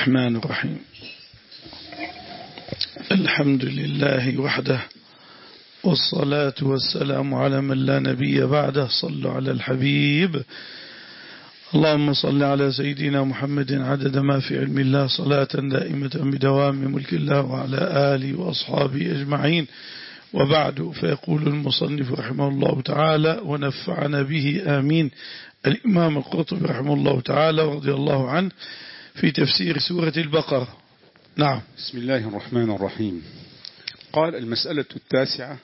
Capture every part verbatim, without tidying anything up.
الرحمن الرحيم. الحمد لله وحده، والصلاة والسلام على من لا نبي بعده. صلوا على الحبيب. اللهم صل على سيدنا محمد عدد ما في علم الله، صلاة دائمة بدوام ملك الله، وعلى آله وأصحابه أجمعين. وبعد، فيقول المصنف رحمه الله تعالى ونفعنا به آمين. الإمام القرطبي رحمه الله تعالى ورضي الله عنه في تفسير سورة البقرة. نعم. بسم الله الرحمن الرحيم. قال: المسألة التاسعة.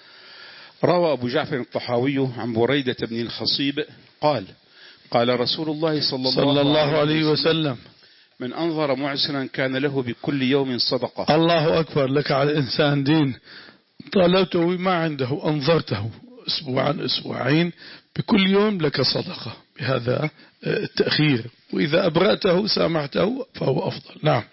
روى أبو جعفر الطحاوي عن بريدة بن الخصيب قال: قال رسول الله صلى الله, صلى الله عليه وسلم: من أنظر معسرا كان له بكل يوم صدقة. الله أكبر. لك على الإنسان دين، طالبته ما عنده أنظرته أسبوعا أسبوعين، بكل يوم لك صدقة بهذا التأخير، وإذا أبرأته سامحته فهو أفضل. نعم.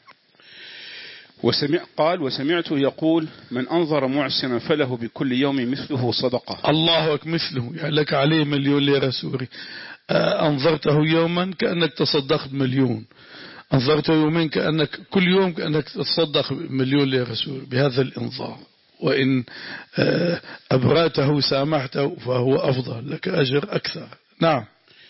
وسمع قال: وسمعته يقول: من أنظر معسرا فله بكل يوم مثله صدقة. الله أكبر. مثله يعني لك عليه مليون ليرة سوري. أنظرته يوما كأنك تصدقت مليون، أنظرته يومين كأنك كل يوم كأنك تصدق مليون ليرة سوري بهذا الإنظار. وإن أبرأته سامحته فهو أفضل، لك أجر أكثر. نعم.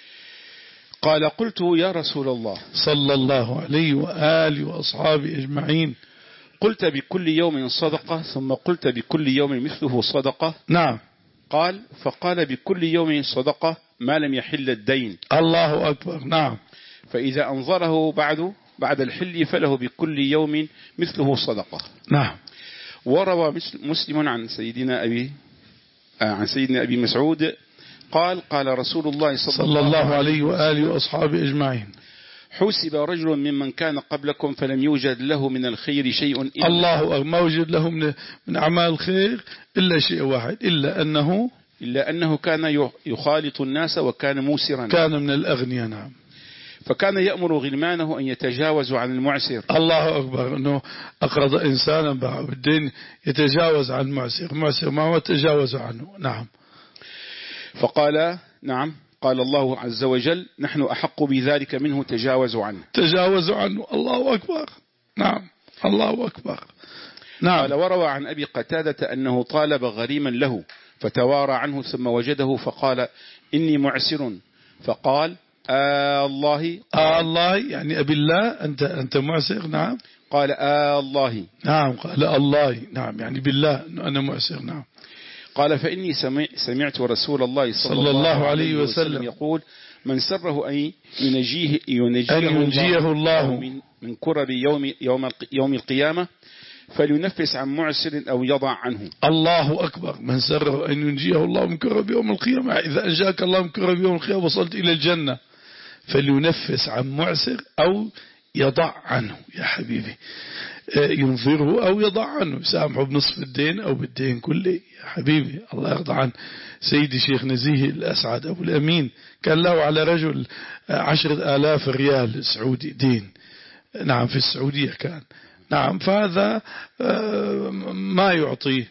قال: قلت يا رسول الله صلى الله عليه وآله وأصحابه أجمعين، قلت بكل يوم صدقة ثم قلت بكل يوم مثله صدقة. نعم. قال: فقال: بكل يوم صدقة ما لم يحل الدين. الله أكبر. نعم. فإذا أنظره بعد بعد الحل فله بكل يوم مثله صدقة. نعم. وروى مسلم عن سيدنا أبي عن سيدنا أبي مسعود قال: قال رسول الله صلى, صلى الله عليه وآله وأصحابه أجمعين: حسب رجل ممن كان قبلكم فلم يوجد له من الخير شيء إلا الله ما وجد له من من أعمال الخير إلا شيء واحد، إلا أنه إلا أنه كان يخالط الناس وكان موسرا، كان من الأغنياء. نعم. فكان يأمر غلمانه أن يتجاوزوا عن المعسر. الله أكبر. أنه أقرض إنسانا بالدين يتجاوز عن المعسر، المعسر ما هو تجاوز عنه. نعم. فقال: نعم. قال الله عز وجل: نحن أحق بذلك منه، تجاوزوا عنه. تجاوزوا عنه. الله أكبر. نعم. الله أكبر. نعم. قال: وروى عن أبي قتادة أنه طالب غريما له فتوارى عنه ثم وجده فقال: إني معسر. فقال: آه الله. آه الله يعني أبي الله، أنت أنت معسر. نعم. قال: آه الله. نعم. قال الله. نعم يعني بالله أنا معسر. نعم. قال: فإني سمعت رسول الله صلى, صلى الله عليه وسلم يقول: من سره أن ينجيه, ينجيه, أن ينجيه الله من, من كرب يوم, يوم, يوم القيامة فلينفس عن معسر أو يضع عنه. الله أكبر. من سره أن ينجيه الله من كرب يوم القيامة، إذا أنجاك الله من كرب يوم القيامة وصلت إلى الجنة، فلينفس عن معسر أو يضع عنه. يا حبيبي، ينظره أو يضع عنه، سامحه بنصف الدين أو بالدين كله. يا حبيبي الله يرضى عن سيدي شيخ نزيه الأسعد أبو الأمين، كان له على رجل عشرة آلاف ريال سعودي دين. نعم. في السعودية كان. نعم. فهذا ما يعطيه،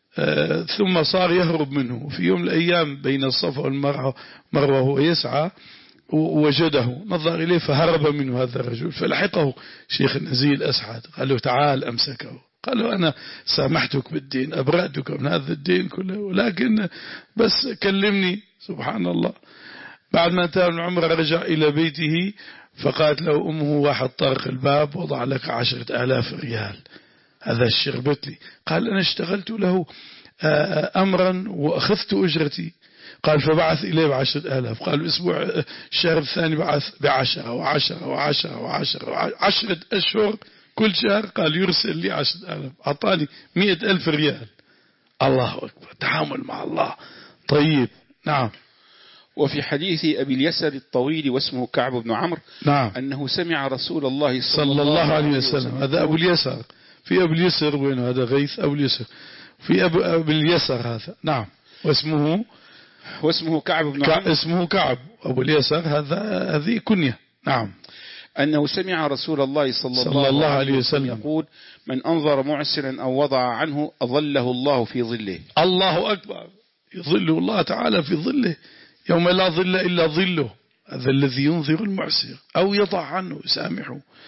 ثم صار يهرب منه. في يوم من الأيام بين الصفا والمروة وهو يسعى ووجده، نظر إليه فهرب منه هذا الرجل، فلحقه شيخ النزيه الأسعد قال له: تعال. أمسكه قال له: أنا سامحتك بالدين، أبرأتك من هذا الدين كله، ولكن بس كلمني. سبحان الله. بعد ما انتهى من عمره رجع إلى بيته، فقالت له أمه: واحد طرق الباب وضع لك عشرة آلاف ريال، هذا الشربت لي. قال: أنا اشتغلت له أمرا وأخذت أجرتي. قال: فبعث إليه بعشرة آلاف. قال: الأسبوع الشهر الثاني بعث بعشرة وعشرة وعشرة وعشرة وعشرة أشهر كل شهر. قال: يرسل لي عشرة آلاف، أعطاني مئة ألف ريال. الله أكبر. تعامل مع الله طيب. نعم. وفي حديث أبي اليسر الطويل واسمه كعب بن عمرو، نعم، أنه سمع رسول الله صلى, صلى الله عليه وسلم. هذا أبو اليسر. في أبو اليسر وين هذا؟ غيث أبو اليسر. في أبو, أبو اليسر هذا. نعم. واسمه واسمه كعب بن عمرو. اسمه كعب. أبو اليسر هذا هذه كنية. نعم. أنه سمع رسول الله صلى, صلى الله, الله عليه وسلم يقول: من أنظر معسرا أو وضع عنه أظله الله في ظله. الله أكبر. يظله الله تعالى في ظله يوم لا ظل إلا ظله. هذا الذي ينظر المعسر أو يضع عنه، سامحه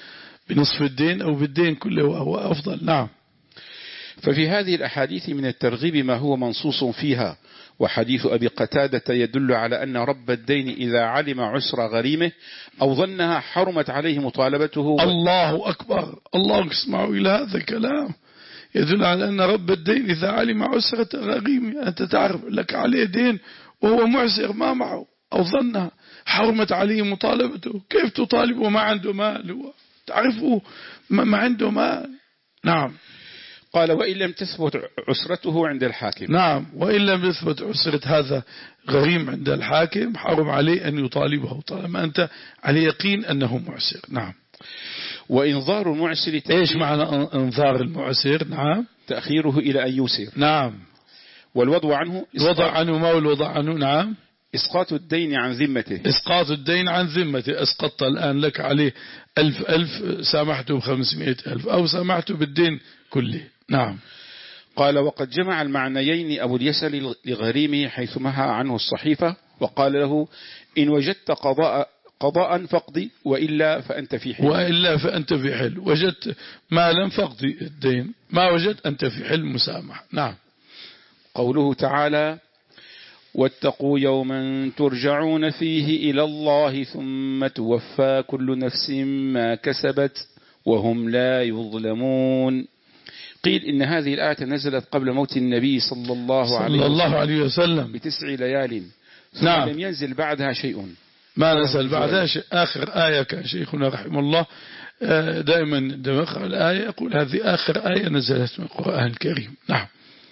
بنصف الدين أو بالدين كله وهو أفضل. نعم. ففي هذه الأحاديث من الترغيب ما هو منصوص فيها، وحديث أبي قتادة يدل على أن رب الدين إذا علم عسر غريمه أو ظنها حرمت عليه مطالبته. الله أكبر، الله اسمعوا إلى هذا الكلام، يدل على أن رب الدين إذا علم عسرة غريمه، أنت تعرف لك عليه دين وهو معسر ما معه أو ظنها حرمت عليه مطالبته، كيف تطالب وما عنده مال؟ هو تعرفه ما عنده مال. نعم. قال وإن لم تثبت عسرته عند الحاكم. نعم، وإن لم يثبت عسرة هذا غريم عند الحاكم حرم عليه أن يطالبه طالما أنت على يقين أنه معسر. نعم. وإنظار المعسر إيش معنى إنظار المعسر؟ نعم، تأخيره إلى أن يوسر. نعم. والوضع عنه الوضع عنه ما هو الوضع عنه؟ نعم، إسقاط الدين عن ذمته. إسقاط الدين عن ذمته، أسقطت الآن لك عليه ألف ألف سامحته بخمسمائة ألف أو سامحته بالدين كله. نعم. قال وقد جمع المعنيين أبو اليسر لغريمه حيث مها عنه الصحيفة وقال له إن وجدت قضاء قضاء فاقضي وإلا فأنت في حل. وإلا فأنت في حل، وجدت مالا فاقضي الدين، ما وجدت أنت في حل مسامح. نعم. قوله تعالى واتقوا يوما ترجعون فيه إلى الله ثم توفى كل نفس ما كسبت وهم لا يظلمون. قيل إن هذه الآية نزلت قبل موت النبي صلى الله عليه صلى الله وسلم عليه وسلم بتسع ليال، ثم نعم. لم ينزل بعدها شيء. ما نزل بعدها شيء. آخر آية كان شيخنا رحمه الله دائما دمخ الآية يقول هذه آخر آية نزلت من القرآن الكريم. نعم.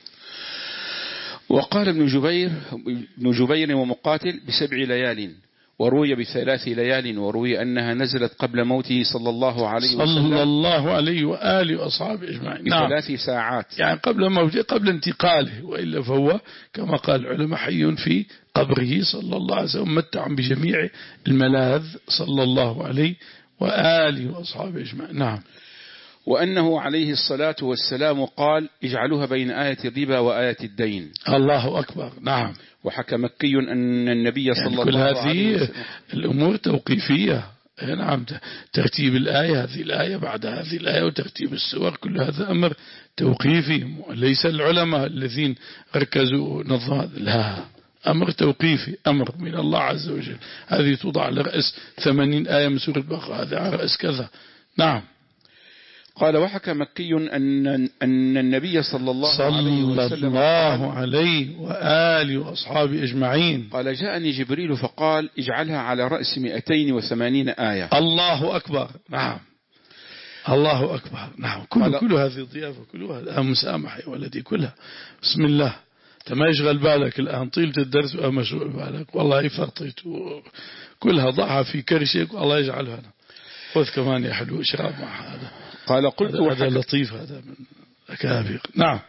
وقال ابن جبير ابن جبير ومقاتل بسبع ليال، وروي بثلاث ليال، وروي أنها نزلت قبل موته صلى الله عليه وسلم صلى الله عليه وآله وأصحابه أجمعين بثلاث ساعات، يعني قبل موته قبل انتقاله، وإلا فهو كما قال العلماء حي في قبره صلى الله عليه وسلم متع بجميع الملاذ صلى الله عليه وآله وأصحابه أجمعين. نعم. وأنه عليه الصلاة والسلام قال اجعلوها بين آية الربا وآية الدين. الله أكبر. نعم. وحكى مكي أن النبي صلى يعني الله عليه وسلم كل هذه وسلم الأمور توقيفية. نعم. ترتيب الآية هذه الآية بعد هذه الآية وترتيب السور كل هذا أمر توقيفي، ليس العلماء الذين ركزوا نظام، لا، أمر توقيفي، أمر من الله عز وجل. هذه توضع على رأس ثمانين آية من سورة البقرة، هذا على رأس كذا. نعم. قال وحكى مكي أن أن النبي صلى الله صلى عليه وسلم الله عليه وآله وأصحابه أجمعين قال جاءني جبريل فقال اجعلها على رأس مئتين وثمانين آية. الله أكبر. نعم. الله أكبر. نعم. كل كل هذه الضيافة كلها الآن مسامحة يا ولدي كلها. بسم الله. ما يشغل بالك الآن طيلة الدرس وما شغل بالك، والله فرطيت كلها ضعها في كرشك والله يجعلها أنا. خذ كمان يا حلو اشرب مع هذا. قال قلت هذا لطيف، هذا من أكابر. نعم.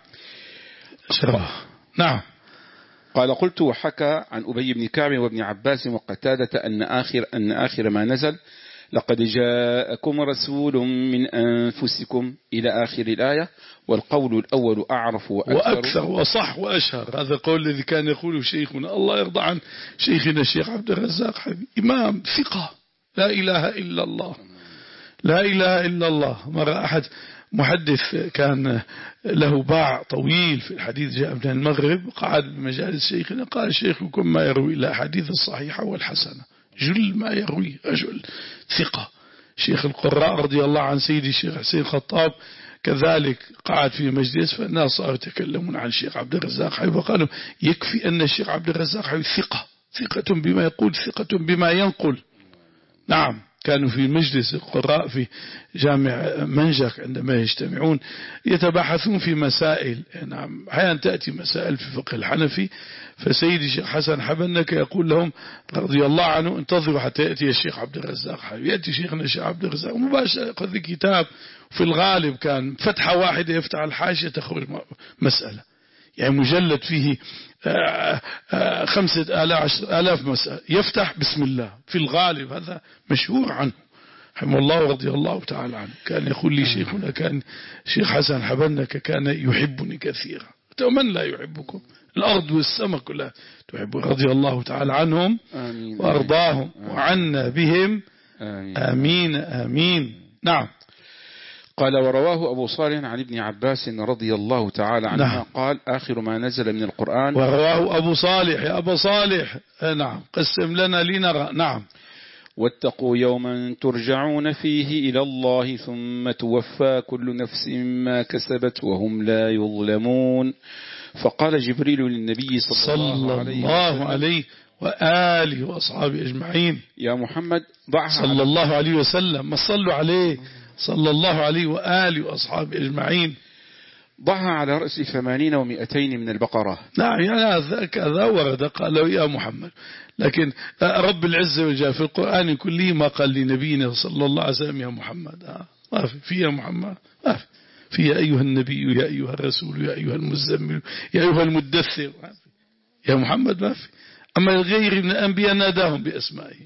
اشرب. نعم. قال قلت وحكى عن أبي بن كعب وابن عباس وقتادة أن آخر أن آخر ما نزل لقد جاءكم رسول من أنفسكم إلى آخر الآية، والقول الأول أعرف وأكثر, وأكثر وصح وأشهر. هذا القول الذي كان يقوله شيخنا الله يرضى عن شيخنا الشيخ عبد الرزاق حبيب، إمام ثقة، لا إله إلا الله، لا إله إلا الله. مرة أحد محدث كان له باع طويل في الحديث جاء من المغرب، قعد بمجالس شيخنا قال الشيخكم ما يروي إلا حديث الصحيحة والحسنة، جل ما يروي رجل ثقة. شيخ القراء رضي الله عن سيدي الشيخ حسين خطاب كذلك قعد في مجلس، فالناس صاروا يتكلمون عن الشيخ عبد الرزاق حبيب، وقالوا يكفي أن الشيخ عبد الرزاق حبيب ثقة، ثقة بما يقول، ثقة بما ينقل. نعم. كانوا في مجلس القراء في جامع منجك عندما يجتمعون يتباحثون في مسائل. نعم. أحيانا تأتي مسائل في فقه الحنفي، فسيدي الشيخ حسن حبنك يقول لهم رضي الله عنه انتظروا حتى يأتي الشيخ عبد الرزاق حبيب. يأتي شيخنا الشيخ عبد الرزاق مباشرة يأخذ كتاب، في الغالب كان فتحة واحدة يفتح الحاشية تخرج مسألة، يعني مجلد فيه آآ آآ خمسة آلاف عشر آلاف مسألة يفتح بسم الله، في الغالب هذا مشهور عنه رحمه الله رضي الله تعالى عنه. كان يقول لي شيخنا كان شيخ حسن حبنك كان يحبني كثيرا، ومن لا يحبكم، الأرض والسماء كلها تحب، رضي الله تعالى عنهم آمين وأرضاهم آمين وعنا بهم آمين آمين, آمين. نعم. قال ورواه أبو صالح عن ابن عباس رضي الله تعالى عنه نعم. قال آخر ما نزل من القرآن. ورواه أبو صالح يا أبو صالح نعم قسم لنا لنرى. نعم. واتقوا يوما ترجعون فيه إلى الله ثم توفى كل نفس ما كسبت وهم لا يظلمون. فقال جبريل للنبي صلى, صلى الله عليه, الله عليه وآله وأصحابه أجمعين يا محمد ضعها صلى الله عليه وسلم ما صلوا عليه صلى الله عليه وآله وأصحابه أجمعين ضعها على رأس ثمانين ومئتين من البقرة. نعم يعني هذا كذا ورد قالوا يا محمد، لكن رب العزة وجل في القرآن كله ما قال لنبينا صلى الله عليه وسلم يا محمد، ما في في يا محمد، ما في في يا أيها النبي يا أيها الرسول يا أيها المزمل يا أيها المدثر، يا محمد ما في. أما الغير من الأنبياء ناداهم بأسمائهم.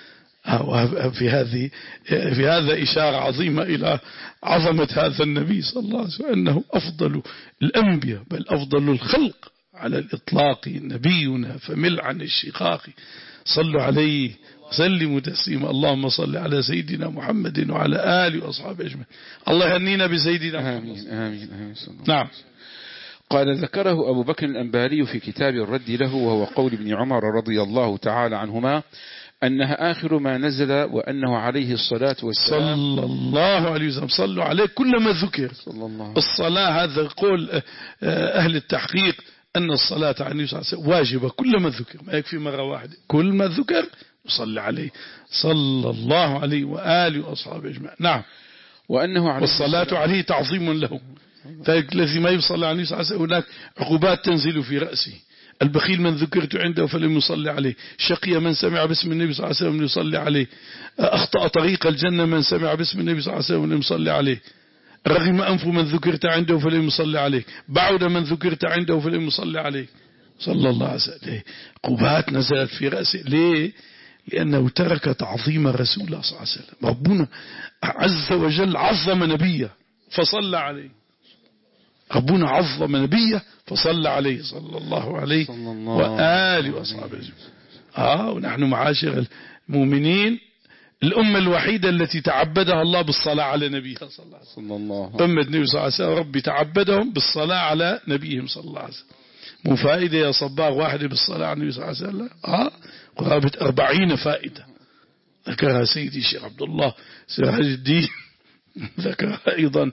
في هذه في هذا إشارة عظيمة إلى عظمة هذا النبي صلى الله عليه وسلم أنه أفضل الأنبياء بل أفضل الخلق على الإطلاق، نبينا فمل عن الشقاق. صلوا عليه وسلموا تسليما. اللهم صل على سيدنا محمد وعلى آله وأصحابه أجمعين. الله يهنينا بسيدنا محمد. آمين آمين آمين. نعم. قال ذكره أبو بكر الأنباري في كتاب الرد له، وهو قول ابن عمر رضي الله تعالى عنهما أنها آخر ما نزل وأنه عليه الصلاة والسلام صلى الله عليه وسلم. صلوا عليه كلما ذكر صلى الله. الصلاة هذا قول أهل التحقيق أن الصلاة على النبي صلى الله عليه وسلم واجبة كلما ذكر، ما يكفي مرة واحدة، كل ما ذكر نصلي عليه صلى الله عليه وآله وأصحابه أجمعين. نعم. وأنه عليه والصلاة عليه تعظيم له، فالذي ما يصلي على النبي صلى الله عليه وسلم هناك عقوبات تنزل في رأسه. البخيل من ذكرت عنده فلم يصلي عليه، شقي من سمع باسم النبي صلى الله عليه وسلم يصلي عليه، أخطأ طريق الجنة من سمع باسم النبي صلى الله عليه وسلم يصلي عليه، رغم أنف من ذكرت عنده فلم يصلي عليه، بعد من ذكرت عنده فلم يصلي عليه صلى الله عليه وسلم. عقوبات نزلت في رأسه. ليه؟ لأنه ترك تعظيم الرسول صلى الله عليه وسلم. ربنا عز وجل عظم نبيه فصلى عليه، ربنا عظم نبيه فصلى عليه صلى الله عليه وآله وأصحابه. آه ونحن معاشر المؤمنين الأمة الوحيدة التي تعبدها الله بالصلاة على نبيها صلى الله عليه وسلم. أمة النبي صلى الله عليه وسلم ربي تعبدهم بالصلاة على نبيهم صلى الله عليه وسلم. مو فائدة يا صباغ واحدة بالصلاة على النبي صلى الله عليه وسلم؟ آه قرابة أربعين فائدة ذكرها سيدي الشيخ عبد الله سراج الدين، ذكرها أيضا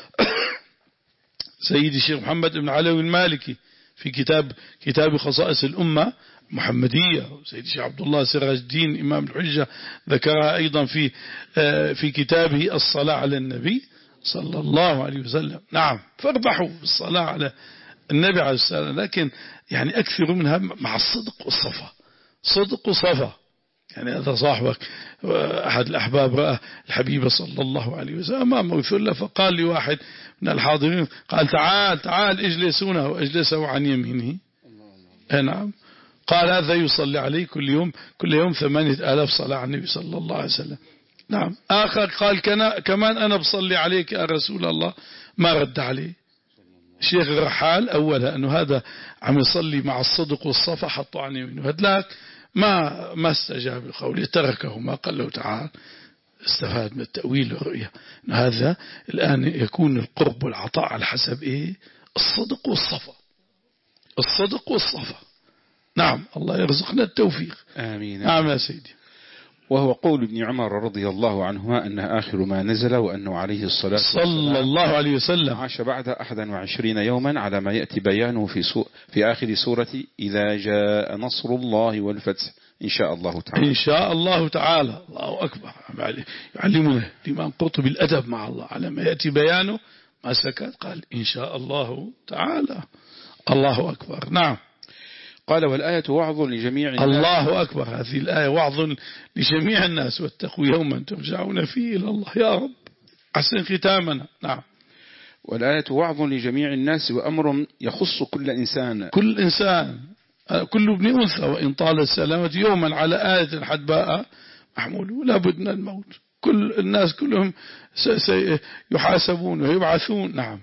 سيدي الشيخ محمد بن علوي المالكي في كتاب كتاب خصائص الأمة محمدية، سيدي الشيخ عبد الله سراج الدين إمام الحجة ذكرها أيضا في في كتابه الصلاة على النبي صلى الله عليه وسلم. نعم. فاربحوا بالصلاة على النبي عليه السلام، لكن يعني أكثر منها مع الصدق والصفا. صدق وصفا. يعني هذا صاحبك أحد الأحباب رأى الحبيب صلى الله عليه وسلم أمامه ثلة، فقال لي واحد من الحاضرين قال تعال تعال اجلس هنا، وأجلسه عن يمينه. نعم. قال هذا يصلي عليه كل يوم كل يوم ثمانية آلاف صلاة على النبي صلى الله عليه وسلم. نعم. آخر قال كمان أنا بصلي عليك يا رسول الله، ما رد عليه. شيخ الرحال أولها أنه هذا عم يصلي مع الصدق والصفا حطوا عن يمينه، هدلاك ما ما استجاب القول، تركه ما قال له تعال. استفاد من التأويل والرؤية. هذا الآن يكون القرب والعطاء على حسب إيه؟ الصدق والصفا. الصدق والصفا. نعم. الله يرزقنا التوفيق. آمين. نعم يا سيدي. وهو قول ابن عمر رضي الله عنهما أنه آخر ما نزل وأنه عليه الصلاة والسلام صلى الله عليه وسلم عاش بعد أحد وعشرين يوما على ما يأتي بيانه في, سو في آخر سورة إذا جاء نصر الله والفتح إن شاء الله تعالى. إن شاء الله تعالى. الله أكبر. يعلمنا الإمام قرطبي الأدب مع الله على ما يأتي بيانه ما سكت، قال إن شاء الله تعالى. الله أكبر. نعم. قال والآية وعظ لجميع الناس. الله أكبر. هذه الآية وعظ لجميع الناس. واتقوا يوما ترجعون فيه إلى الله. يا رب أحسن ختامنا. نعم. والآية وعظ لجميع الناس وأمر يخص كل إنسان كل إنسان كل ابن أنثى، وإن طال السلامة يوما على آية حدباء محمول لا بد من الموت. كل الناس كلهم سيحاسبون ويبعثون. نعم.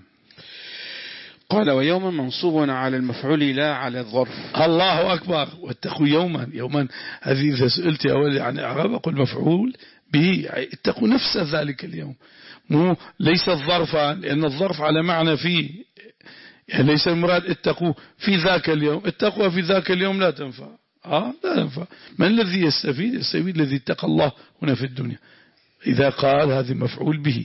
قال ويوما منصوب على المفعول لا على الظرف. الله أكبر. واتقوا يوما. يوما هذه إذا سئلت أولي عن إعراب أقول مفعول به اتقوا نفس ذلك اليوم، مو ليس الظرفا، لأن الظرف على معنى فيه، يعني ليس المراد اتقوا في ذاك اليوم، التقوى في ذاك اليوم لا تنفع. آه لا تنفع. من الذي يستفيد؟ يستفيد الذي اتقى الله هنا في الدنيا. إذا قال هذا مفعول به،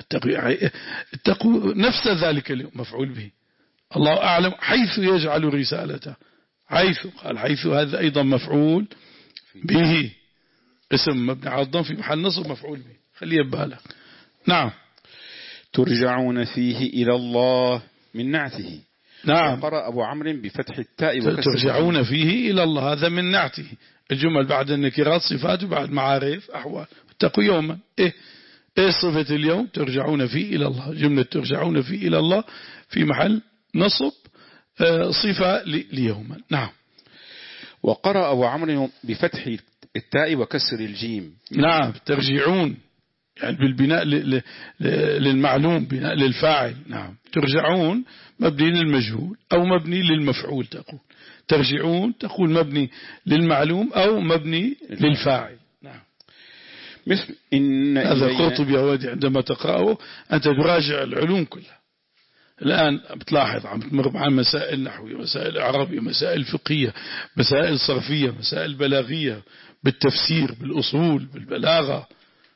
اتقوا نفس ذلك اليوم مفعول به. الله أعلم حيث يجعل رسالته، حيث قال حيث هذا أيضا مفعول به، اسم مبني على الضم في محل نصب مفعول به، خليه ببالك. نعم. ترجعون فيه إلى الله من نعته. نعم. قرأ أبو عمرو بفتح التاء وكسر. ترجعون فيه إلى الله، هذا من نعته. الجمل بعد النكرات صفات وبعد معارف أحوال. اتقوا يوما، إيه إيه صفة اليوم؟ ترجعون فيه إلى الله، جملة ترجعون فيه إلى الله في محل نصب صفة ليوما. نعم. وقرأ أبو عمرو بفتح التاء وكسر الجيم. نعم. ترجعون يعني بالبناء للمعلوم، بناء للفاعل. نعم. ترجعون مبني للمجهول أو مبني للمفعول، تقول ترجعون تقول مبني للمعلوم أو مبني للفاعل. نعم. مثل إن هذا القرطبي يا ودي عندما تقرأه أنت تراجع العلوم كلها. الآن بتلاحظ عم تمر مع مسائل نحوية، مسائل عربية، مسائل فقهية، مسائل صرفية، مسائل بلاغية، بالتفسير، بالأصول، بالبلاغة،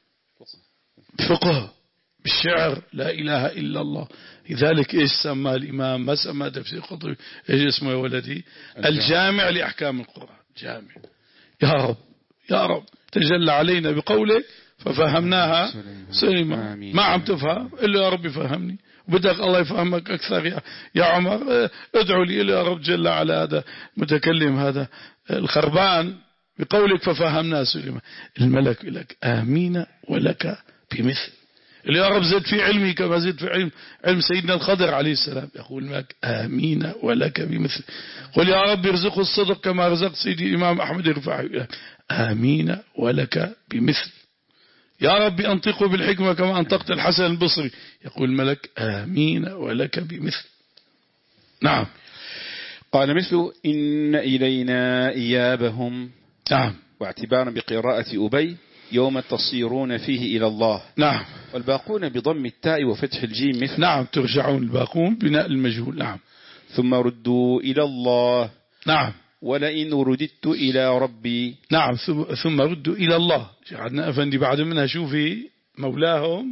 فقه، بالشعر، لا إله إلا الله. لذلك إيش سمى الإمام؟ ما سمى تفسير قطبي، إيش اسمه يا ولدي؟ الجامع لأحكام القرآن. جامع. يا رب يا رب تجلى علينا بقولك ففهمناها سليمان. ما عم تفهم إلا يا رب فهمني، وبدك الله يفهمك أكثر يا, يا عمر. ادعو لي إلا يا رب جل على هذا متكلم هذا الخربان بقولك ففهمنا سليمان. الملك لك آمين ولك بمثل. اللي يا رب زد في علمي كما زد في علم علم سيدنا الخضر عليه السلام. يقول لك آمين ولك بمثل. قل يا رب ارزقه الصدق كما رزق سيدي الإمام أحمد الرفاعي. آمين ولك بمثل. يا رب أنطقه بالحكمة كما أنطقت الحسن البصري. يقول الملك آمين ولك بمثل. نعم. قال مثل إن إلينا إيابهم. نعم. واعتبارا بقراءة أبي يوم تصيرون فيه إلى الله. نعم. والباقون بضم التاء وفتح الجيم مثل. نعم. ترجعون الباقون بناء المجهول. نعم. ثم ردوا إلى الله. نعم. ولئن رددت إلى ربي. نعم. ثم ردوا إلى الله. عندنا أفندي بعد منها شوفي مولاهم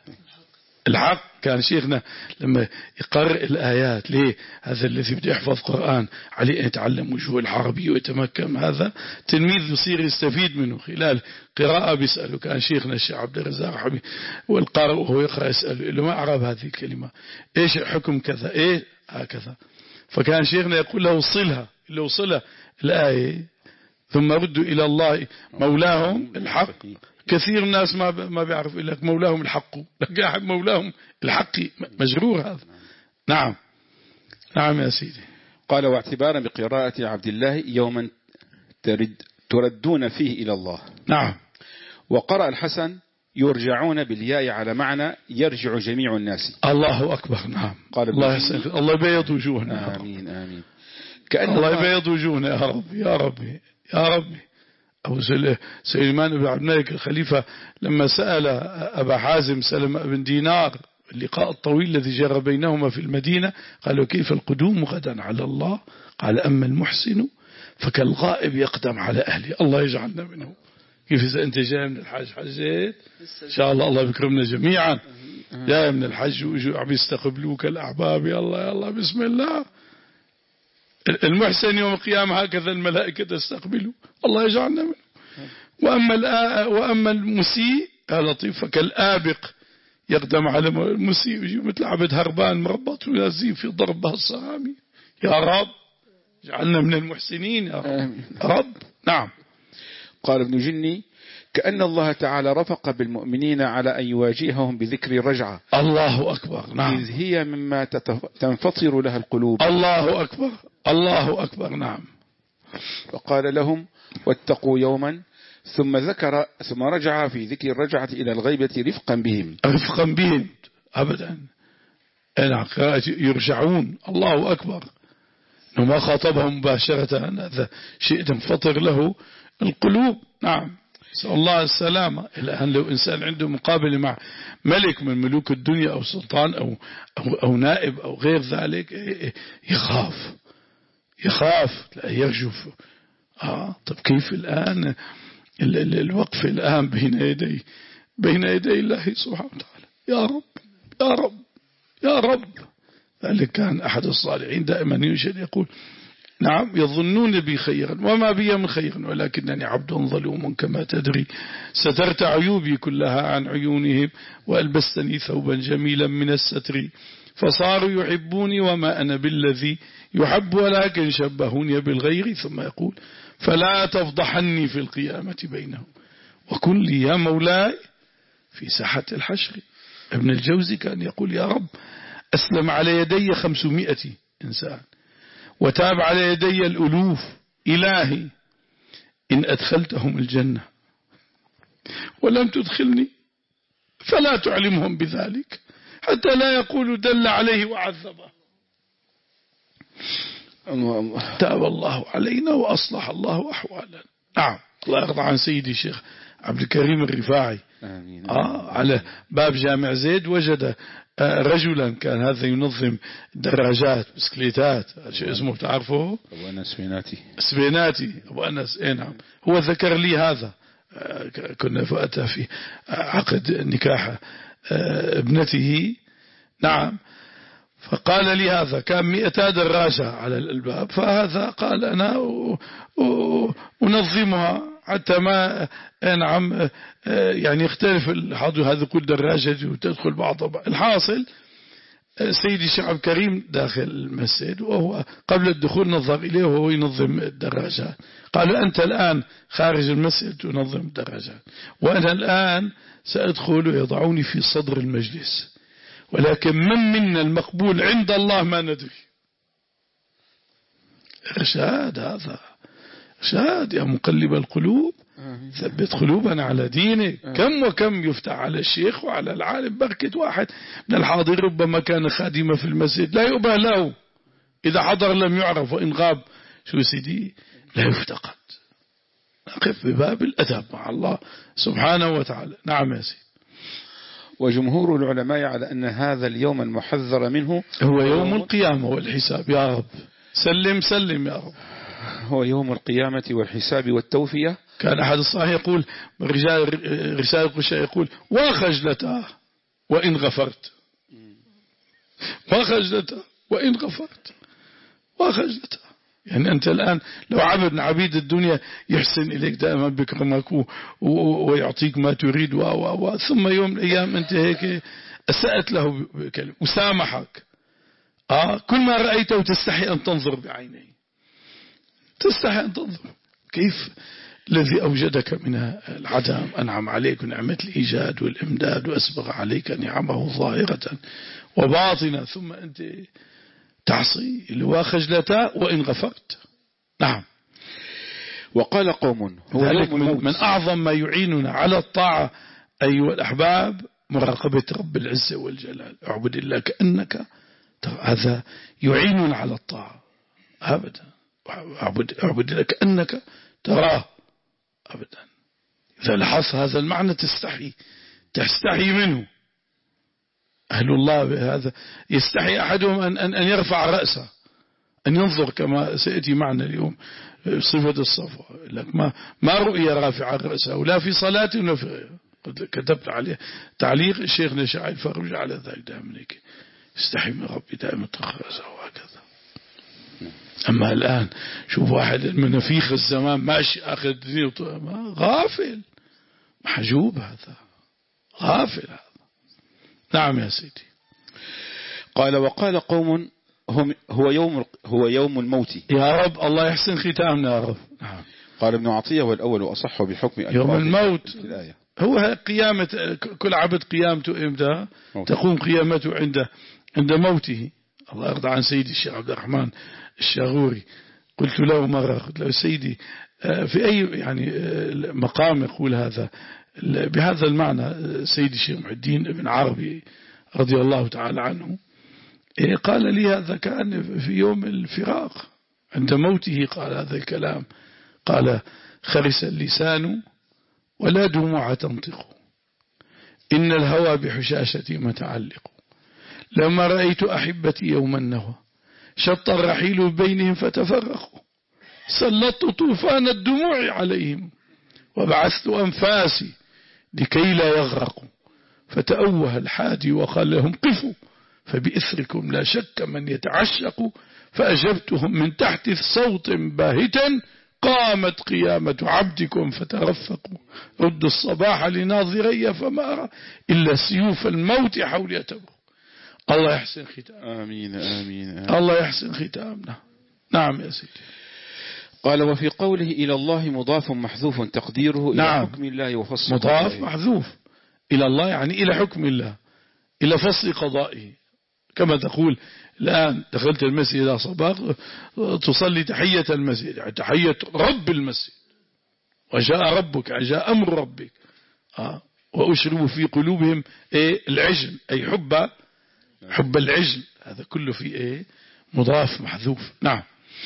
الحق. كان شيخنا لما يقرأ الآيات ليه هذا الذي بده يحفظ قرآن عليه أن يتعلم وجوه العربي ويتمكن، هذا تلميذ يصير يستفيد منه خلال قراءة. بيسأله كان شيخنا الشيخ عبد الرزاق حبيب، والقارئ وهو يقرأ يسأله له ما أعرف هذه الكلمة، إيش حكم كذا، إيه هكذا. فكان شيخنا يقول له وصلها، اللي وصلها الآية ثم ردوا إلى الله مولاهم الحق. كثير الناس ما ما بيعرف إلا مولاهم الحق، لقى مولاهم الحق مجرور هذا. نعم. نعم يا سيدي. قال واعتبارا بقراءة عبد الله يوما ترد تردون فيه إلى الله. نعم. وقرأ الحسن يرجعون بالياء على معنى يرجع جميع الناس. الله أكبر. نعم. قال الله يسعدك، الله يبيض وجوهنا. آمين آمين. كأن الله يبيض وجوهنا يا رب يا ربي يا ربي. أبو سليمان بن عبد الملك الخليفة لما سأل أبا حازم سلم بن دينار اللقاء الطويل الذي جرى بينهما في المدينة، قالوا كيف القدوم غدا على الله؟ قال أما المحسن فكالغائب يقدم على أهله. الله يجعلنا منه. كيف إذا أنت جاي من الحج حجيت إن شاء الله الله بكرمنا جميعا. جاي من الحج وجوا عم يستقبلوك الأحباب، يا الله يا الله بسم الله. المحسن يوم القيامة هكذا الملائكة تستقبله، الله يجعلنا منه. وأما وأما المسيء لطيف فكالآبق يقدم على المسيء ويجي مثل عبد هربان مربط ويزيد في ضربها الصرامي. يا رب جعلنا من المحسنين يا رب. رب. نعم. قال ابن جني كأن الله تعالى رفق بالمؤمنين على أن يواجههم بذكر الرجعة. الله أكبر. نعم. إذ هي مما تنفطر لها القلوب. الله أكبر. الله أكبر. نعم. وقال لهم واتقوا يوما ثم ذكر ثم رجع في ذكر الرجعة إلى الغيبة رفقا بهم. رفقا بهم أبدا. يرجعون. الله أكبر. إنه ما خاطبهم مباشرة، هذا شيء تنفطر له القلوب. نعم. نسأل الله السلامة. الآن لو إنسان عنده مقابلة مع ملك من ملوك الدنيا أو سلطان أو, أو, أو نائب أو غير ذلك يخاف يخاف لا يرجف. آه طب كيف الآن ال ال الوقف الآن بين يدي بين يدي الله سبحانه وتعالى؟ يا رب يا رب يا رب. ذلك كان أحد الصالحين دائما ينشد يقول نعم يظنون بي خيرا وما بي من خير ولكنني عبد ظلوم كما تدري سترت عيوبي كلها عن عيونهم وألبستني ثوبا جميلا من الستر فصاروا يحبوني وما أنا بالذي يحب ولكن شبهوني بالغير. ثم يقول فلا تفضحني في القيامة بينهم وكن لي يا مولاي في ساحة الحشر. ابن الجوزي كان يقول يا رب أسلم على يدي خمسمائة إنسان وتاب على يدي الألوف، إلهي إن أدخلتهم الجنة ولم تدخلني فلا تعلمهم بذلك حتى لا يقولوا دل عليه وعذبه. تاب الله علينا وأصلح الله أحوالنا. نعم الله يرضى عن سيدي الشيخ عبد الكريم الرفاعي آمين. آه على باب جامع زيد وجد رجلا كان هذا ينظم دراجات بسكليتات شيء اسمه بتعرفه أبو أنس سبيناتي سبيناتي أبو أنس إيه نعم. هو ذكر لي هذا كنا فأتى في عقد نكاح ابنته نعم فقال لي هذا كان مئتا دراجة على الباب فهذا قال أنا أنظمها حتى ما نعم يعني يختلف الحظ هذا كل دراجة وتدخل بعضها. الحاصل سيدي الشيخ عبد الكريم داخل المسجد وهو قبل الدخول نظر إليه وهو ينظم الدراجات. قال أنت الآن خارج المسجد تنظم الدراجات وأنا الآن سأدخل ويضعوني في صدر المجلس ولكن من منا المقبول عند الله ما ندري. إرشاد هذا إرشاد يا مقلب القلوب ثبت قلوبنا على دينك. كم وكم يفتح على الشيخ وعلى العالم بركة واحد من الحاضر ربما كان خادمة في المسجد لا يؤبه له إذا حضر لم يعرف وإن غاب شو سيدي لا يفتقد. نقف بباب الأدب مع الله سبحانه وتعالى. نعم يا سيدي. وجمهور العلماء على أن هذا اليوم المحذر منه هو يوم القيامة والحساب. يا رب سلم سلم يا رب. هو يوم القيامة والحساب والتوفية. كان أحد الصحيح يقول رجال رسالة القشة يقول وخجلته وإن غفرت وخجلته وإن غفرت وخجلته. يعني أنت الآن لو عبد من عبيد الدنيا يحسن إليك دائما بكرمك ويعطيك ما تريد و و ثم يوم من الأيام أنت هيك أسأت له بكلمة وسامحك. آه كل ما رأيته تستحي أن تنظر بعينيه تستحي أن تنظر. كيف الذي أوجدك من العدم أنعم عليك نعمة الإيجاد والإمداد وأسبغ عليك نعمه ظاهرة وباطنة ثم أنت تعصي اللي هو خجلتا وإن غفرت. نعم. وقال قوم هو ذلك من, من أعظم ما يعيننا على الطاعة أيها الأحباب مراقبة رب العزة والجلال. اعبد الله كأنك هذا يعيننا على الطاعة أبدا. اعبد, اعبد الله كأنك تراه أبدا. إذا لاحظت هذا المعنى تستحي تستحي منه. أهل الله بهذا يستحي أحدهم أن, أن, أن يرفع رأسه أن ينظر كما سيأتي معنا اليوم صفة الصفوة لك ما, ما رؤية رافع رأسه ولا في صلاة ولا في غيره. كتبت عليه تعليق الشيخ شاعر فرج على ذلك دائما هيك يستحي من ربي دائما ترفع رأسه وهكذا. أما الآن شوف واحد من نفيخ الزمان ماشي آخر الدنيا غافل محجوب هذا غافل هذا. نعم يا سيدي. قال وقال قوم هم هو يوم هو يوم الموت. يا رب الله يحسن ختامنا يا رب. نعم. قال ابن عطية والأول أصح بحكم يوم الموت هو قيامة كل عبد قيامته إمتى تقوم قيامته عند عند موته. الله يرضى عن سيدي الشيخ عبد الرحمن الشاغوري قلت له مرة قلت له سيدي في أي يعني مقام يقول هذا بهذا المعنى سيدي الشيخ محي الدين ابن عربي رضي الله تعالى عنه قال لي هذا كان في يوم الفراق عند موته قال هذا الكلام قال خرس اللسان ولا دموع تنطق، إن الهوى بحشاشتي متعلق. لما رأيت أحبتي يوم النوى شط الرحيل بينهم فتفرقوا، سلطت طوفان الدموع عليهم وبعثت أنفاسي لكي لا يغرقوا، فتأوه الحادي وقال لهم قفوا فبإثركم لا شك من يتعشق، فأجبتهم من تحت صوت باهتا قامت قيامة عبدكم فترفقوا، ردوا الصباح لناظري فما أرى إلا سيوف الموت حولي يتبرق. الله يحسن ختام. آمين آمين, آمين. الله يحسن ختامنا. نعم يا سيدي. قال وفي قوله إلى الله مضاف محذوف تقديره نعم. إلى حكم الله وفصل مضاف قضائه. محذوف إلى الله يعني إلى حكم الله، إلى فصل قضائه. كما تقول الآن دخلت المسجد يا صباح تصلي تحية المسجد، يعني تحية رب المسجد، وجاء ربك جاء أمر ربك. آه. وأشربوا في قلوبهم إيه العجل، أي حب حب العجل، هذا كله في إيه مضاف محذوف. نعم.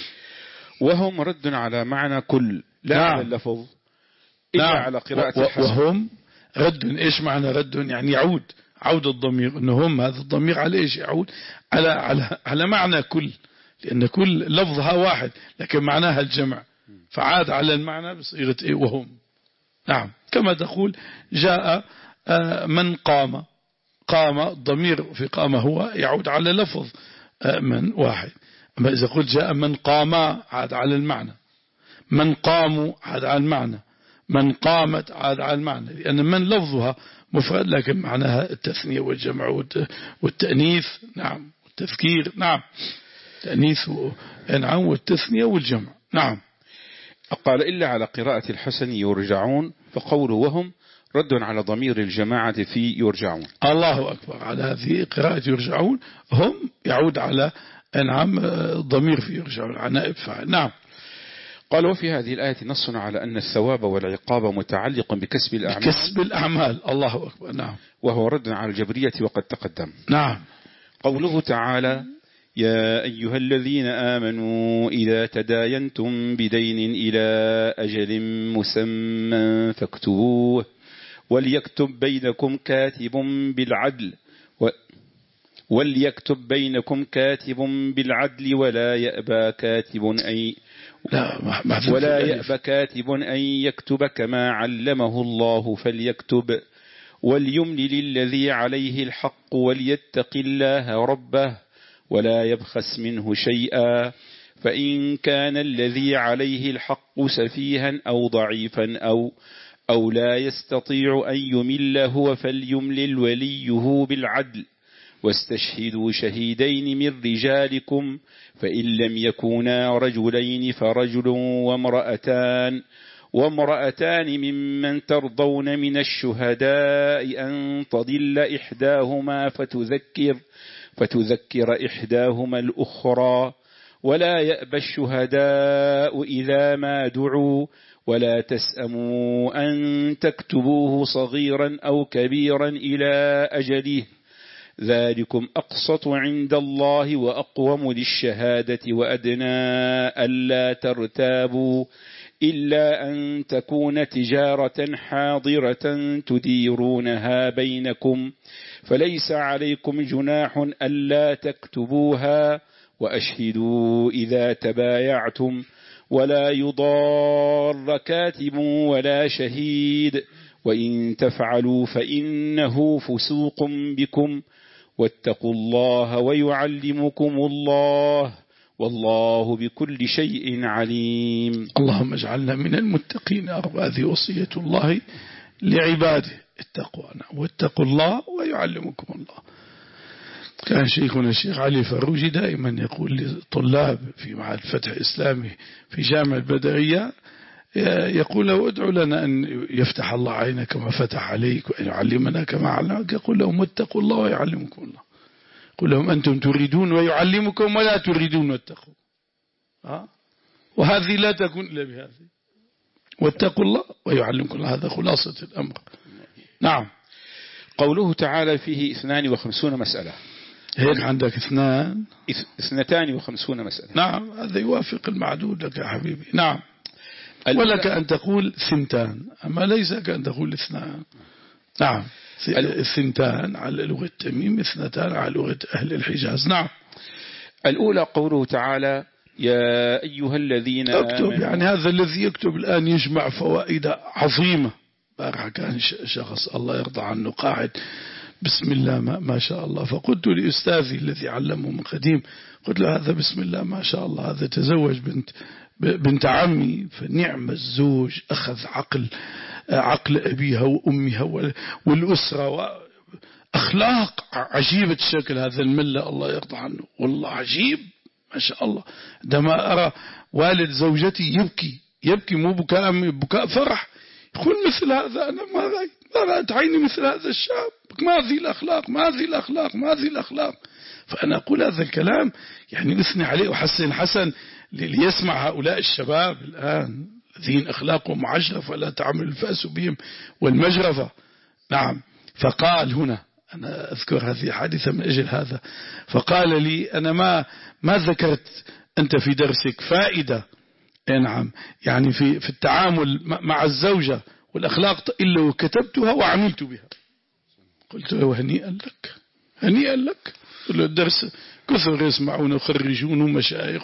وهم رد على معنى كل لا نعم. على اللفظ إلا نعم. على قراءة و- الحسن. وهم رد. إيش معنى رد؟ يعني يعود، عود الضمير، إنهم هذا الضمير على إيش يعود؟ على على على معنى كل، لأن كل لفظها واحد لكن معناها الجمع، فعاد على المعنى بصيغة إيه وهم. نعم. كما تقول جاء من قام، قام الضمير في قام هو يعود على لفظ من واحد. أما إذا قلت جاء من قام عاد على المعنى، من قاموا عاد على المعنى، من قامت عاد على المعنى، لأن من لفظها مفرد لكن معناها التثنية والجمع والتأنيث. نعم. والتذكير. نعم. تأنيث والإنعام والتثنية والجمع. نعم. قال إلا على قراءة الحسن يرجعون، فقوله وهم رد على ضمير الجماعة في يرجعون. الله أكبر. على هذه قراءة يرجعون هم يعود على أنعم ضمير في يرجعون على نائب فاعل. نعم. قال وفي هذه الآية نص على أن الثواب والعقاب متعلق بكسب الأعمال. بكسب الأعمال. الله أكبر. نعم. وهو رد على الجبرية وقد تقدم. نعم. قوله تعالى يا أيها الذين آمنوا إذا تداينتم بدين إلى أجل مسمى فاكتبوه وليكتب بينكم كاتب بالعدل و وليكتب بينكم كاتب بالعدل ولا يأبى كاتب أن ولا يأبى كاتب أن يكتب كما علمه الله فليكتب وليملل الذي عليه الحق وليتق الله ربه ولا يبخس منه شيئا، فإن كان الذي عليه الحق سفيها أو ضعيفا أو أو لا يستطيع أن يمل هو فليملل وليه بالعدل واستشهدوا شهيدين من رجالكم فإن لم يكونا رجلين فرجل وامرأتان وامرأتان ممن ترضون من الشهداء أن تضل إحداهما فتذكر فتذكر إحداهما الأخرى ولا يأبى الشهداء إذا ما دعوا ولا تسأموا أن تكتبوه صغيرا أو كبيرا إلى أجله ذلكم أقسط عند الله وأقوم للشهادة وأدنى ألا ترتابوا إلا أن تكون تجارة حاضرة تديرونها بينكم فليس عليكم جناح ألا تكتبوها وأشهدوا إذا تبايعتم ولا يضار كاتب ولا شهيد وإن تفعلوا فإنه فسوق بكم واتقوا الله ويعلمكم الله والله بكل شيء عليم. اللهم اجعلنا من المتقين. هذه وصية الله لعباده اتقوا واتقوا الله ويعلمكم الله. كان شيخنا الشيخ علي فروجي دائما يقول للطلاب في معهد الفتح الإسلامي في جامع البدرية يقول له ادعو لنا أن يفتح الله عينك كما فتح عليك وأن يعلمنا كما علمك. يقول لهم اتقوا الله ويعلمكم الله. يقول لهم أنتم تريدون ويعلمكم ولا تريدون واتقوا. أه؟ وهذه لا تكون إلا بهذه واتقوا الله ويعلمكم الله. هذا خلاصة الأمر. نعم. قوله تعالى فيه اثنان وخمسون مسألة. هيك عندك اثنان اثنتان وخمسون مسألة. نعم. هذا يوافق المعدود لك يا حبيبي. نعم. ولك أن تقول ثنتان، أما ليس كأن تقول اثنان. نعم، الثنتان على لغة تميم، اثنتان على لغة أهل الحجاز. نعم. الأولى قوله تعالى يا أيها الذين اكتب، آمنوا. يعني هذا الذي يكتب الآن يجمع فوائد عظيمة. بارح كان شخص الله يرضى عنه قاعد بسم الله ما, ما شاء الله، فقلت لأستاذي الذي علمه من قديم، قلت له هذا بسم الله ما شاء الله هذا تزوج بنت بنت عمي، فنعم الزوج، أخذ عقل عقل أبيها وأمها والأسرة، وأخلاق عجيبة الشكل. هذا الملة الله يرضى عنه والله عجيب ما شاء الله. عندما أرى والد زوجتي يبكي يبكي مو بكاء بكاء فرح، يقول مثل هذا أنا ما رأيت ما رأيت عيني مثل هذا الشاب، ما هذه الأخلاق ما هذه الأخلاق ما هذه الأخلاق. فأنا أقول هذا الكلام يعني أثني عليه وحسن حسن ليسمع هؤلاء الشباب الآن الذين أخلاقهم معجرفة لا تعمل الفأس بهم والمجرفة. نعم. فقال هنا أنا أذكر هذه حادثة من أجل هذا، فقال لي أنا ما ما ذكرت أنت في درسك فائدة نعم يعني في في التعامل مع الزوجة والأخلاق إلا وكتبتها وعملت بها. قلت له هنيئا لك هنيئا لك. قلت له الدرس كثر يسمعون وخرجون ومشايخ،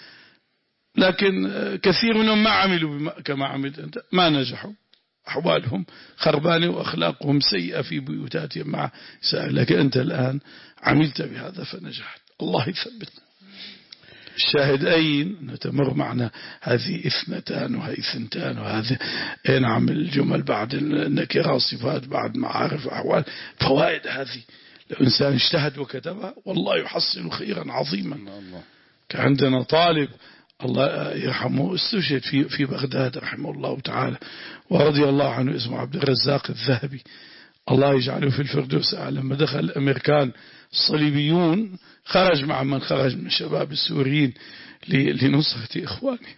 لكن كثير منهم ما عملوا كما عملت أنت، ما نجحوا، أحوالهم خربانة وأخلاقهم سيئة في بيوتاتهم مع سائل، لكن أنت الآن عملت بهذا فنجحت. الله يثبتنا. الشاهد أين نتمر معنا هذه اثنتان وهي ثنتان وهذه نعم الجمل بعد النكرة صفات بعد معارف أحوال فوائد. هذه لو إنسان اجتهد وكتبها والله يحصل خيرا عظيما. كان عندنا طالب الله يرحمه استشهد في في بغداد رحمه الله تعالى ورضي الله عنه، اسمه عبد الرزاق الذهبي الله يجعله في الفردوس. لما دخل الأمريكان الصليبيون خرج مع من خرج من الشباب السوريين لنصرة إخوانه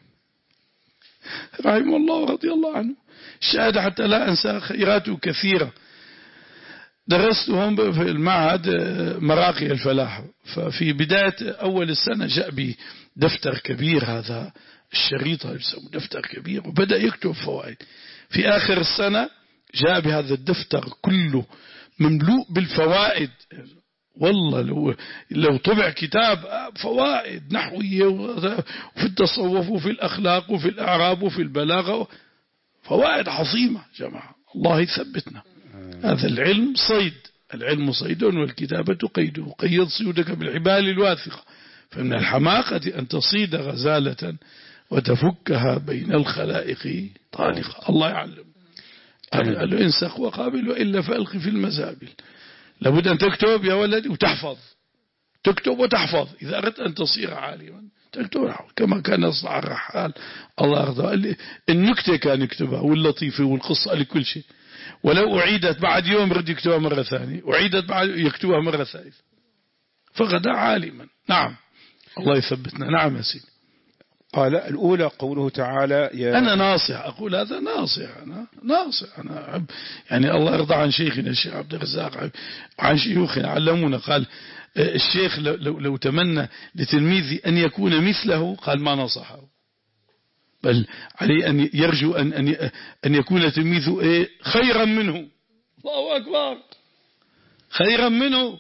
رحمه الله ورضي الله عنه. الشهادة حتى لا أنسى خيراته كثيرة. درستهم في المعهد مراقي الفلاح، ففي بداية أول السنة جاء بي دفتر كبير، هذا الشريط يسمى دفتر كبير، وبدأ يكتب فوائد. في آخر السنة جاء بهذا الدفتر كله مملوء بالفوائد. والله لو لو طبع كتاب فوائد نحوية وفي التصوف وفي الأخلاق وفي الأعراب وفي البلاغة، فوائد عظيمة جماعة. الله يثبتنا. هذا العلم صيد، العلم صيد والكتابة قيده، قيد صيودك بالحبال الواثقة، فمن الحماقة أن تصيد غزالة وتفكها بين الخلائق طالقة. الله يعلم. قال انسخ وقابل وإلا فألق في المزابل. لابد أن تكتب يا ولدي وتحفظ، تكتب وتحفظ. إذا أردت أن تصير عالما تكتب كما كان يصنع الرحال الله يرضى. النكتة كان يكتبها واللطيفة والقصة لكل شيء، ولو أعيدت بعد يوم رد يكتبها مرة ثانية، أعيدت بعد يكتبها مرة ثالثة، فغدا عالما. نعم. الله يثبتنا. نعم يا سيدي. قال الأولى قوله تعالى يا أنا ناصح، أقول هذا ناصح، أنا ناصح أنا يعني الله يرضى عن شيخنا الشيخ عبد الرزاق عن شيوخنا علمونا. قال الشيخ لو, لو تمنى لتلميذي أن يكون مثله قال ما نصحه، بل عليه أن يرجو أن, أن, أن يكون تلميذه خيرا منه. الله أكبر. خيرا منه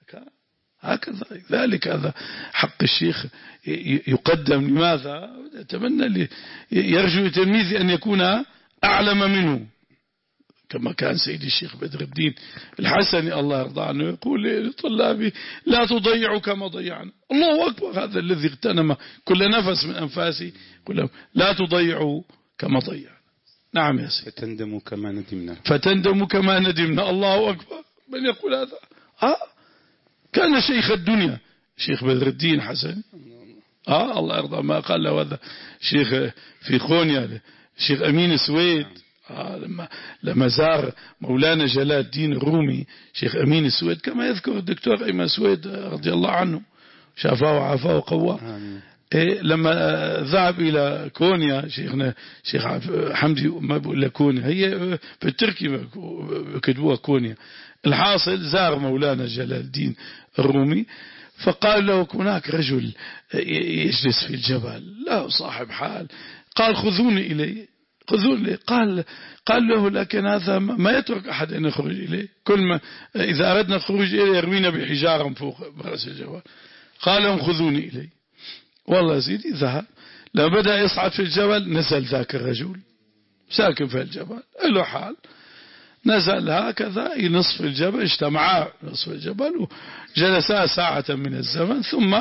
هكذا. ذلك هذا حق الشيخ يقدم. لماذا؟ أتمنى يرجو تلميذي أن يكون أعلم منه، كما كان سيدي الشيخ بدر الدين الحسني الله يرضى عنه يقول لطلابي لا تضيعوا كما ضيعنا. الله أكبر. هذا الذي اغتنم كل نفس من أنفاسي كلهم. لا تضيعوا كما ضيعنا. نعم يا سيدي. فتندموا كما ندمنا فتندموا كما ندمنا. الله أكبر. من يقول هذا؟ آه كان شيخ الدنيا شيخ بدر الدين حسن آه الله يرضى ما قال له هذا شيخ في خونيا شيخ أمين سويد آه لما لما زار مولانا جلال الدين الرومي شيخ أمين السويد كما يذكر الدكتور أيمن سويد رضي الله عنه شافاه وعافاه وقواه. إيه لما ذهب إلى كونيا شيخنا شيخ حمدي ما بقول لك كونيا هي في التركي كتبوها كونيا. الحاصل زار مولانا جلال الدين الرومي فقال له هناك رجل يجلس في الجبل له صاحب حال قال خذوني إليه خذوني. قال قال له لكن هذا ما يترك أحد أن يخرج إليه، كل ما إذا أردنا الخروج إليه يرمينا بحجارة فوق رأس الجبل. قال لهم خذوني إليه. والله يا سيدي ذهب. لما بدأ يصعد في الجبل نزل ذاك الرجل ساكن في الجبل له حال، نزل هكذا نصف الجبل، اجتمعا نصف الجبل وجلسا ساعة من الزمن، ثم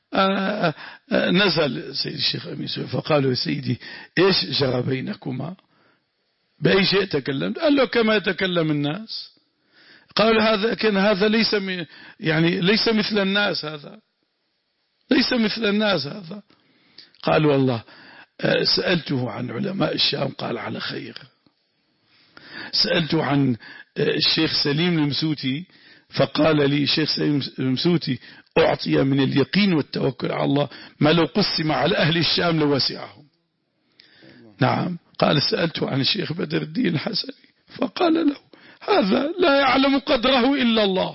نزل سيد الشيخ أمين فقالوا يا سيدي إيش جرى بينكما، بأي شيء تكلمت؟ قال له كما يتكلم الناس. قالوا هذا كان هذا ليس يعني ليس مثل الناس، هذا ليس مثل الناس هذا. قال والله سألته عن علماء الشام قال على خير، سألته عن الشيخ سليم المسوتي فقال لي الشيخ سليم المسوتي أعطي من اليقين والتوكل على الله ما لو قسم على أهل الشام لوسعهم. نعم. قال سألته عن الشيخ بدر الدين الحسني فقال له هذا لا يعلم قدره إلا الله،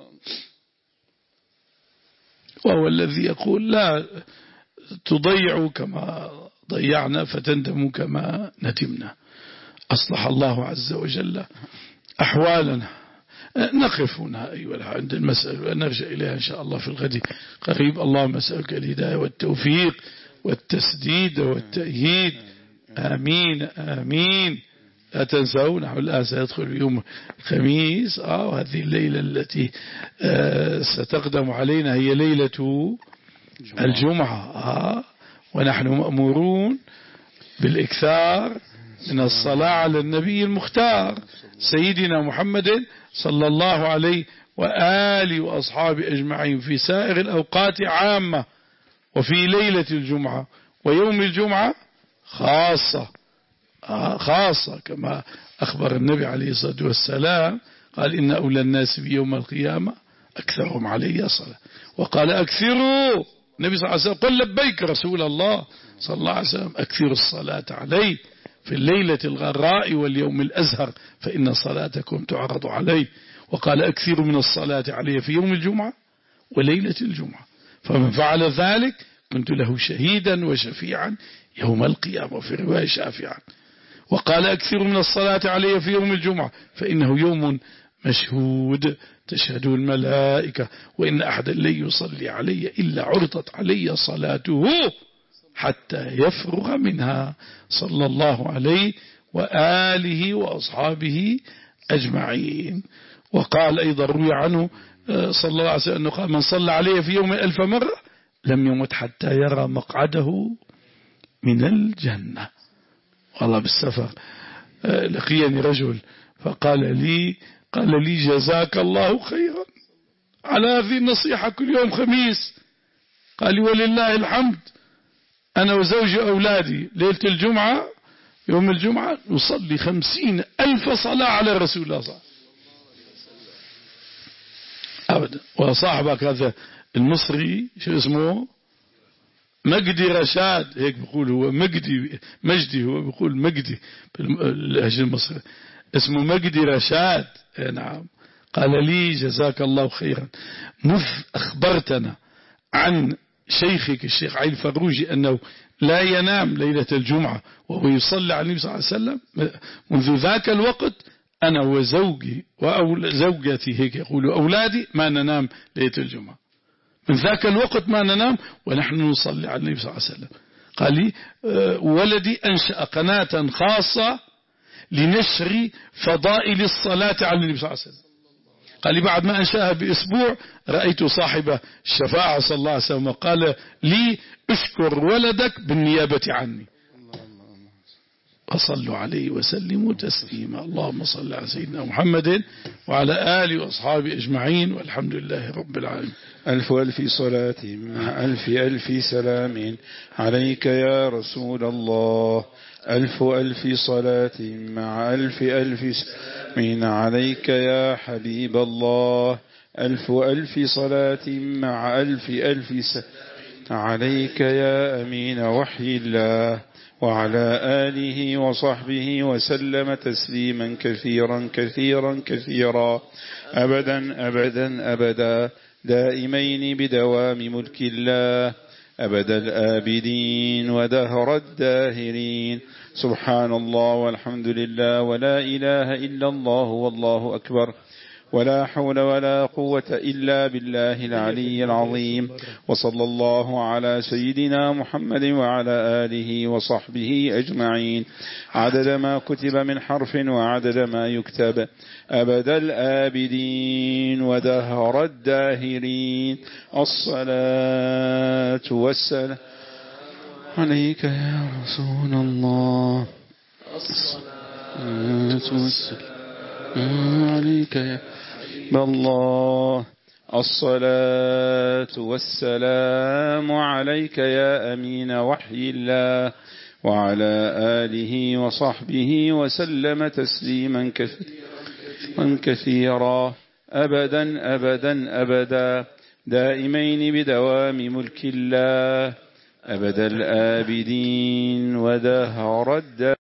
وهو الذي يقول لا تضيعوا كما ضيعنا فتندموا كما ندمنا. أصلح الله عز وجل أحوالنا. نقف هنا أيها عند المسألة ونرجع إليها إن شاء الله في الغد قريب. اللهم أسألك الهداية والتوفيق والتسديد والتأييد. آمين آمين. لا تنسوا نحن الآن سيدخل يوم الخميس آه وهذه الليلة التي آه ستقدم علينا هي ليلة الجمعة آه ونحن مأمورون بالإكثار من الصلاة على النبي المختار سيدنا محمد صلى الله عليه وآله وأصحابه أجمعين في سائر الأوقات عامة، وفي ليلة الجمعة ويوم الجمعة خاصة خاصة كما أخبر النبي عليه الصلاة والسلام قال إن أولى الناس بيوم القيامة أكثرهم علي صلاة. وقال أكثروا، النبي صلى الله عليه وسلم قل لبيك رسول الله صلى الله عليه وسلم، أكثروا الصلاة عليه في الليلة الغراء واليوم الأزهر فإن صلاتكم تعرض عليه. وقال أكثروا من الصلاة عليه في يوم الجمعة وليلة الجمعة، فمن فعل ذلك كنت له شهيدا وشفيعا يوم القيامة، وفي رواية شافعا. وقال أكثروا من الصلاة عليه في يوم الجمعة فإنه يوم مشهود تشهد الملائكة وإن أحدا لن يصلي علي إلا عرضت علي صلاته حتى يفرغ منها صلى الله عليه وآله وأصحابه أجمعين. وقال أيضا روي عنه صلى الله عليه وسلم أنه قال من صلى عليه في يوم ألف مرة لم يمت حتى يرى مقعده من الجنة. والله بالسفر لقيني رجل فقال لي قال لي جزاك الله خيرا على هذه النصيحة كل يوم خميس. قال لي ولله الحمد أنا وزوجي أولادي ليلة الجمعة يوم الجمعة نصلي خمسين ألف صلاة على رسول الله صلى الله عليه وسلم أبدا. وصاحبك هذا المصري شو اسمه مجدي رشاد هيك بيقول، هو مجدي مجدي هو بيقول مجدي باللهجة المصرية اسمه مجدي رشاد. نعم. قال لي جزاك الله خيرا مذ أخبرتنا عن شيخك الشيخ علي الفروجي أنه لا ينام ليلة الجمعة وهو يصلي على النبي صلى الله عليه وسلم، منذ ذاك الوقت أنا وزوجي وزوجتي هيك يقولوا أولادي ما ننام ليلة الجمعة، من ذاك الوقت ما ننام ونحن نصلي على النبي صلى الله عليه وسلم. قال لي ولدي أنشأ قناة خاصة لنشر فضائل الصلاة على النبي صلى الله عليه وسلم. قال لي بعد ما أنشأها بأسبوع رأيت صاحب الشفاعة صلى الله عليه وسلم وقال لي اشكر ولدك بالنيابة عني. وصلوا عليه وسلموا تسليما. اللهم صل على سيدنا محمد وعلى آله وأصحابه أجمعين والحمد لله رب العالمين. ألف ألف صلاة مع ألف ألف سلام عليك يا رسول الله. ألف ألف صلاة مع ألف ألف سلام عليك يا حبيب الله. ألف ألف صلاة مع ألف ألف سلام عليك يا أمين وحي الله وعلى آله وصحبه وسلم تسليما كثيرا كثيرا كثيرا أبدا أبدا أبدا دائمين بدوام ملك الله. أبد الآبدين ودهر الداهرين. سبحان الله والحمد لله ولا إله إلا الله والله أكبر ولا حول ولا قوة إلا بالله العلي العظيم. وصلى الله على سيدنا محمد وعلى آله وصحبه أجمعين عدد ما كتب من حرف وعدد ما يكتب أبد الآبدين ودهر الداهرين. الصلاة والسلام عليك يا رسول الله. الصلاة والسلام عليك يا الله. الصلاة والسلام عليك يا أمين وحي الله وعلى آله وصحبه وسلم تسليما كثيرا كثيرا أبدا أبدا أبدا دائمين بدوام ملك الله أبد الآبدين ودهر الدار.